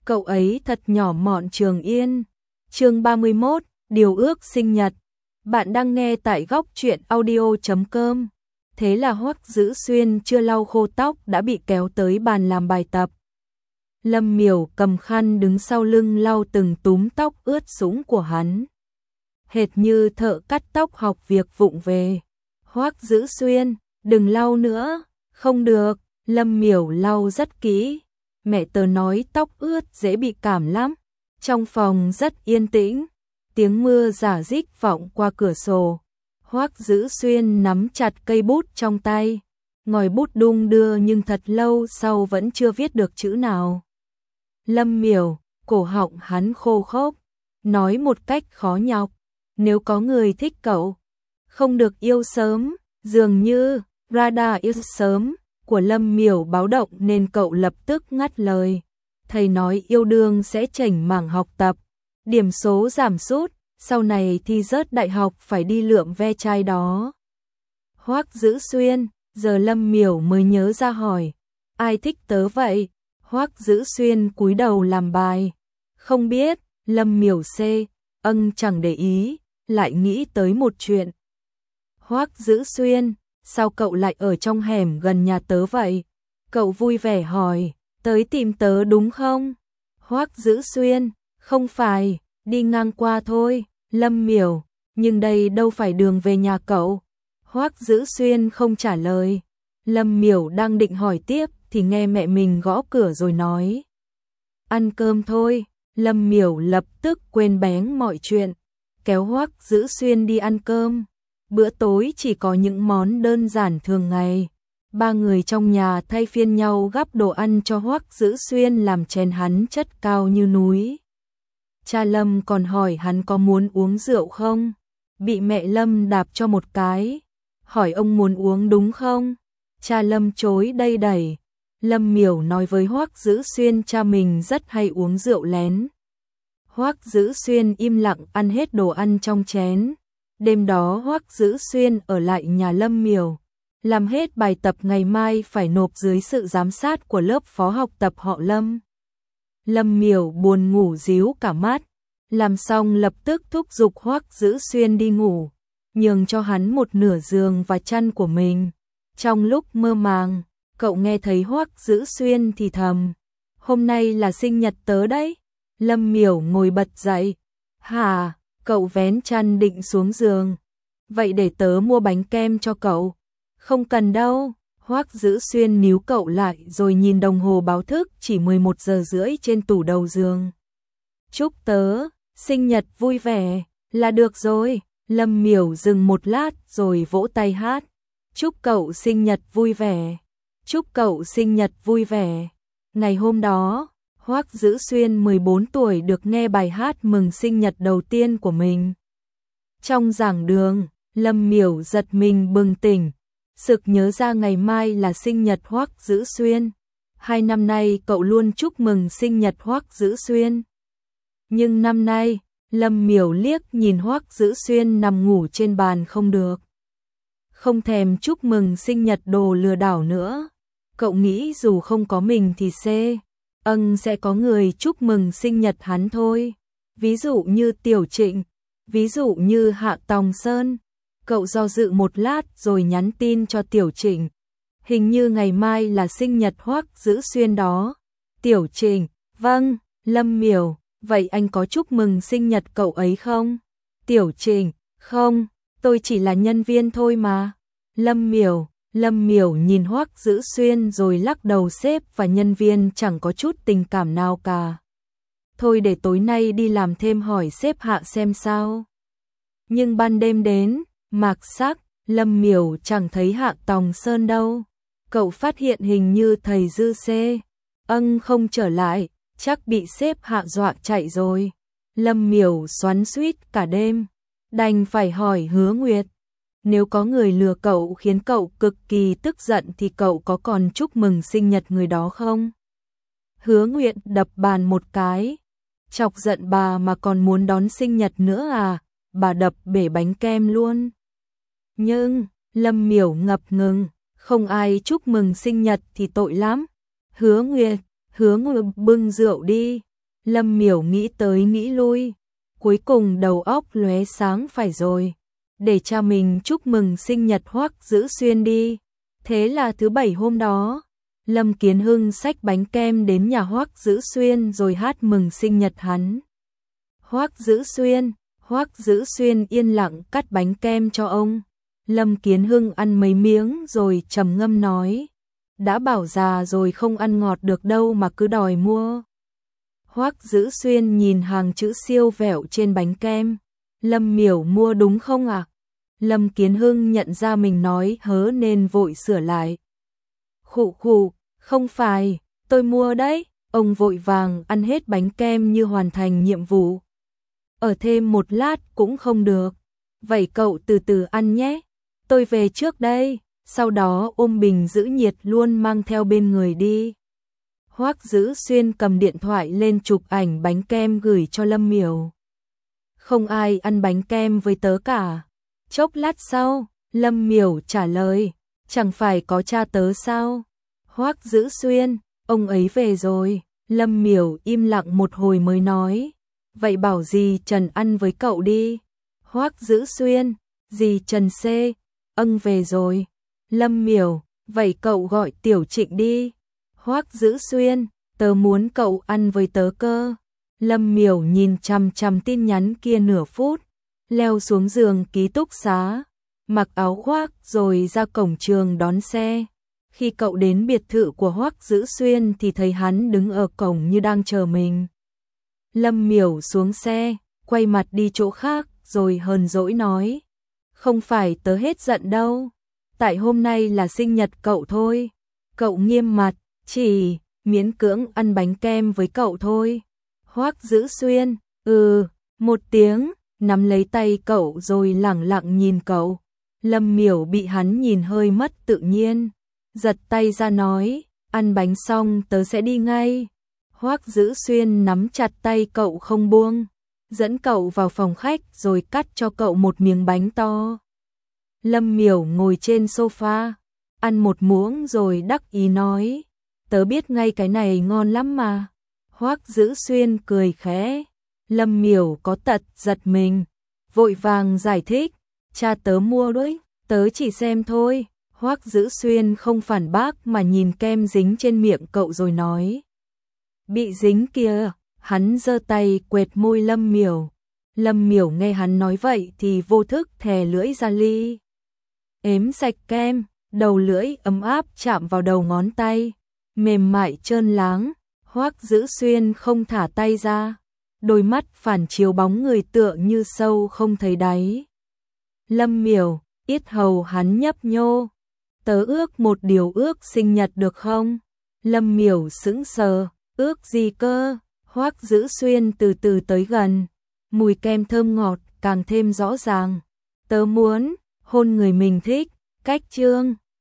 cậu ấy thật nhỏ mọn Trường Yên. Chương 31, điều ước sinh nhật. Bạn đang nghe tại góc truyện audio.com. Thế là Hoắc Dữ Xuyên chưa lau khô tóc đã bị kéo tới bàn làm bài tập. Lâm Miểu cầm khăn đứng sau lưng lau từng túm tóc ướt sũng của hắn. Hệt như thợ cắt tóc học việc vụng về. Hoắc Dữ Xuyên, đừng lau nữa. Không được, Lâm Miểu lau rất kỹ. Mẹ tớ nói tóc ướt dễ bị cảm lắm. Trong phòng rất yên tĩnh, tiếng mưa rả rích vọng qua cửa sổ. Hoắc Dữ Xuyên nắm chặt cây bút trong tay, ngòi bút đung đưa nhưng thật lâu sau vẫn chưa viết được chữ nào. Lâm Miểu, cổ họng hắn khô khốc, nói một cách khó nhọc, nếu có người thích cậu, không được yêu sớm, dường như radar yêu sớm của Lâm Miểu báo động nên cậu lập tức ngắt lời. Thầy nói yêu đương sẽ chểnh mảng học tập, điểm số giảm sút, sau này thi rớt đại học phải đi lượm ve chai đó. Hoắc Dữ Xuyên, giờ Lâm Miểu mới nhớ ra hỏi, ai thích tớ vậy? Hoắc Dữ Xuyên cúi đầu làm bài. Không biết, Lâm Miểu chẳng để ý, lại nghĩ tới một chuyện. Hoắc Dữ Xuyên, sao cậu lại ở trong hẻm gần nhà tớ vậy? Cậu vui vẻ hỏi, tới tìm tớ đúng không? Hoắc Dữ Xuyên, không phải, đi ngang qua thôi. Lâm Miểu, nhưng đây đâu phải đường về nhà cậu. Hoắc Dữ Xuyên không trả lời. Lâm Miểu đang định hỏi tiếp thì nghe mẹ mình gõ cửa rồi nói. Ăn cơm thôi. Lâm Miểu lập tức quên bén mọi chuyện, kéo Hoắc Dữ Xuyên đi ăn cơm. Bữa tối chỉ có những món đơn giản thường ngày. Ba người trong nhà thay phiên nhau gắp đồ ăn cho Hoắc Dữ Xuyên làm chén hắn chất cao như núi. Cha Lâm còn hỏi hắn có muốn uống rượu không? Bị mẹ Lâm đạp cho một cái. Hỏi ông muốn uống đúng không? Cha Lâm chối đây đẩy. Lâm Miểu nói với Hoắc Dữ Xuyên cha mình rất hay uống rượu lén. Hoắc Dữ Xuyên im lặng ăn hết đồ ăn trong chén. Đêm đó Hoắc Dữ Xuyên ở lại nhà Lâm Miểu, làm hết bài tập ngày mai phải nộp dưới sự giám sát của lớp phó học tập họ Lâm. Lâm Miểu buồn ngủ ríu cả mắt, làm xong lập tức thúc giục Hoắc Dữ Xuyên đi ngủ, nhường cho hắn một nửa giường và chăn của mình. Trong lúc mơ màng, cậu nghe thấy Hoắc Dữ Xuyên thì thầm, hôm nay là sinh nhật tớ đấy. Lâm Miểu ngồi bật dậy, hả? Cậu vén chăn định xuống giường. Vậy để tớ mua bánh kem cho cậu. Không cần đâu. Hoắc Dữ Xuyên níu cậu lại rồi nhìn đồng hồ báo thức chỉ 11 giờ rưỡi trên tủ đầu giường. Chúc tớ sinh nhật vui vẻ là được rồi. Lâm Miểu dừng một lát rồi vỗ tay hát. Chúc cậu sinh nhật vui vẻ. Chúc cậu sinh nhật vui vẻ. Ngày hôm đó, Hoắc Dữ Xuyên 14 tuổi được nghe bài hát mừng sinh nhật đầu tiên của mình. Trong giảng đường, Lâm Miểu giật mình bừng tỉnh, sực nhớ ra ngày mai là sinh nhật Hoắc Dữ Xuyên. 2 năm nay cậu luôn chúc mừng sinh nhật Hoắc Dữ Xuyên. Nhưng năm nay, Lâm Miểu liếc nhìn Hoắc Dữ Xuyên nằm ngủ trên bàn không được. Không thèm chúc mừng sinh nhật đồ lừa đảo nữa. Cậu nghĩ dù không có mình thì sẽ có người chúc mừng sinh nhật hắn thôi. Ví dụ như Tiểu Trịnh, ví dụ như Hạ Tòng Sơn. Cậu do dự một lát rồi nhắn tin cho Tiểu Trịnh. Hình như ngày mai là sinh nhật Hoắc Dữ Xuyên đó. Tiểu Trịnh, vâng. Lâm Miểu, vậy anh có chúc mừng sinh nhật cậu ấy không? Tiểu Trịnh, không, tôi chỉ là nhân viên thôi mà. Lâm Miểu nhìn Hoắc Dữ Xuyên rồi lắc đầu, sếp và nhân viên chẳng có chút tình cảm nào cả. Thôi để tối nay đi làm thêm hỏi sếp Hạ xem sao. Nhưng ban đêm đến, mạc sắc, Lâm Miểu chẳng thấy Hạ Tòng Sơn đâu. Cậu phát hiện hình như thầy Dư không trở lại, chắc bị sếp Hạ dọa chạy rồi. Lâm Miểu xoắn xuýt cả đêm, đành phải hỏi Hứa Nguyệt. Nếu có người lừa cậu khiến cậu cực kỳ tức giận thì cậu có còn chúc mừng sinh nhật người đó không? Hứa Nguyệt đập bàn một cái. Chọc giận bà mà còn muốn đón sinh nhật nữa à? Bà đập bể bánh kem luôn. Nhưng, Lâm Miểu ngập ngừng, không ai chúc mừng sinh nhật thì tội lắm. Hứa Nguyệt bưng rượu đi. Lâm Miểu nghĩ tới nghĩ lui, cuối cùng đầu óc lóe sáng phải rồi, để cha mình chúc mừng sinh nhật Hoắc Dữ Xuyên đi. Thế là thứ bảy hôm đó, Lâm Kiến Hưng xách bánh kem đến nhà Hoắc Dữ Xuyên rồi hát mừng sinh nhật hắn. Hoắc Dữ Xuyên yên lặng cắt bánh kem cho ông. Lâm Kiến Hưng ăn mấy miếng rồi trầm ngâm nói, đã bảo già rồi không ăn ngọt được đâu mà cứ đòi mua. Hoắc Dữ Xuyên nhìn hàng chữ siêu vẹo trên bánh kem, Lâm Miểu mua đúng không ạ? Lâm Kiến Hưng nhận ra mình nói hớ nên vội sửa lại. Khụ khụ, không phải, tôi mua đấy. Ông vội vàng ăn hết bánh kem như hoàn thành nhiệm vụ. Ở thêm một lát cũng không được. Vậy cậu từ từ ăn nhé. Tôi về trước đây. Sau đó ôm bình giữ nhiệt luôn mang theo bên người đi. Hoắc Dữ Xuyên cầm điện thoại lên chụp ảnh bánh kem gửi cho Lâm Miểu. Không ai ăn bánh kem với tớ cả. Chốc lát sau, Lâm Miểu trả lời, chẳng phải có cha tớ sao? Hoắc Dữ Xuyên, ông ấy về rồi. Lâm Miểu im lặng một hồi mới nói, vậy bảo dì Trần ăn với cậu đi. Hoắc Dữ Xuyên, dì Trần C, về rồi. Lâm Miểu, vậy cậu gọi Tiểu Trịnh đi. Hoắc Dữ Xuyên, tớ muốn cậu ăn với tớ cơ. Lâm Miểu nhìn chằm chằm tin nhắn kia nửa phút, leo xuống giường ký túc xá, mặc áo khoác rồi ra cổng trường đón xe. Khi cậu đến biệt thự của Hoắc Dữ Xuyên thì thấy hắn đứng ở cổng như đang chờ mình. Lâm Miểu xuống xe, quay mặt đi chỗ khác rồi hờn dỗi nói, không phải tớ hết giận đâu, tại hôm nay là sinh nhật cậu thôi. Cậu nghiêm mặt, chỉ miễn cưỡng ăn bánh kem với cậu thôi. Hoắc Dữ Xuyên, một tiếng, nắm lấy tay cậu rồi lẳng lặng nhìn cậu. Lâm Miểu bị hắn nhìn hơi mất tự nhiên, giật tay ra nói, ăn bánh xong tớ sẽ đi ngay. Hoắc Dữ Xuyên nắm chặt tay cậu không buông, dẫn cậu vào phòng khách rồi cắt cho cậu một miếng bánh to. Lâm Miểu ngồi trên sofa, ăn một muỗng rồi đắc ý nói, tớ biết ngay cái này ngon lắm mà. Hoắc Dữ Xuyên cười khẽ. Lâm Miểu có tật giật mình, vội vàng giải thích, cha tớ mua đấy, tớ chỉ xem thôi. Hoắc Dữ Xuyên không phản bác mà nhìn kem dính trên miệng cậu rồi nói, bị dính kìa. Hắn giơ tay quệt môi Lâm Miểu. Lâm Miểu nghe hắn nói vậy thì vô thức thè lưỡi ra ly ếm sạch kem, đầu lưỡi ấm áp chạm vào đầu ngón tay, mềm mại trơn láng. Hoắc Dữ Xuyên không thả tay ra, đôi mắt phản chiếu bóng người tựa như sâu không thấy đáy. Lâm Miểu, yết hầu hắn nhấp nhô, tớ ước một điều ước sinh nhật được không? Lâm Miểu sững sờ, ước gì cơ? Hoắc Dữ Xuyên từ từ tới gần, mùi kem thơm ngọt càng thêm rõ ràng. Tớ muốn hôn người mình thích, cách chương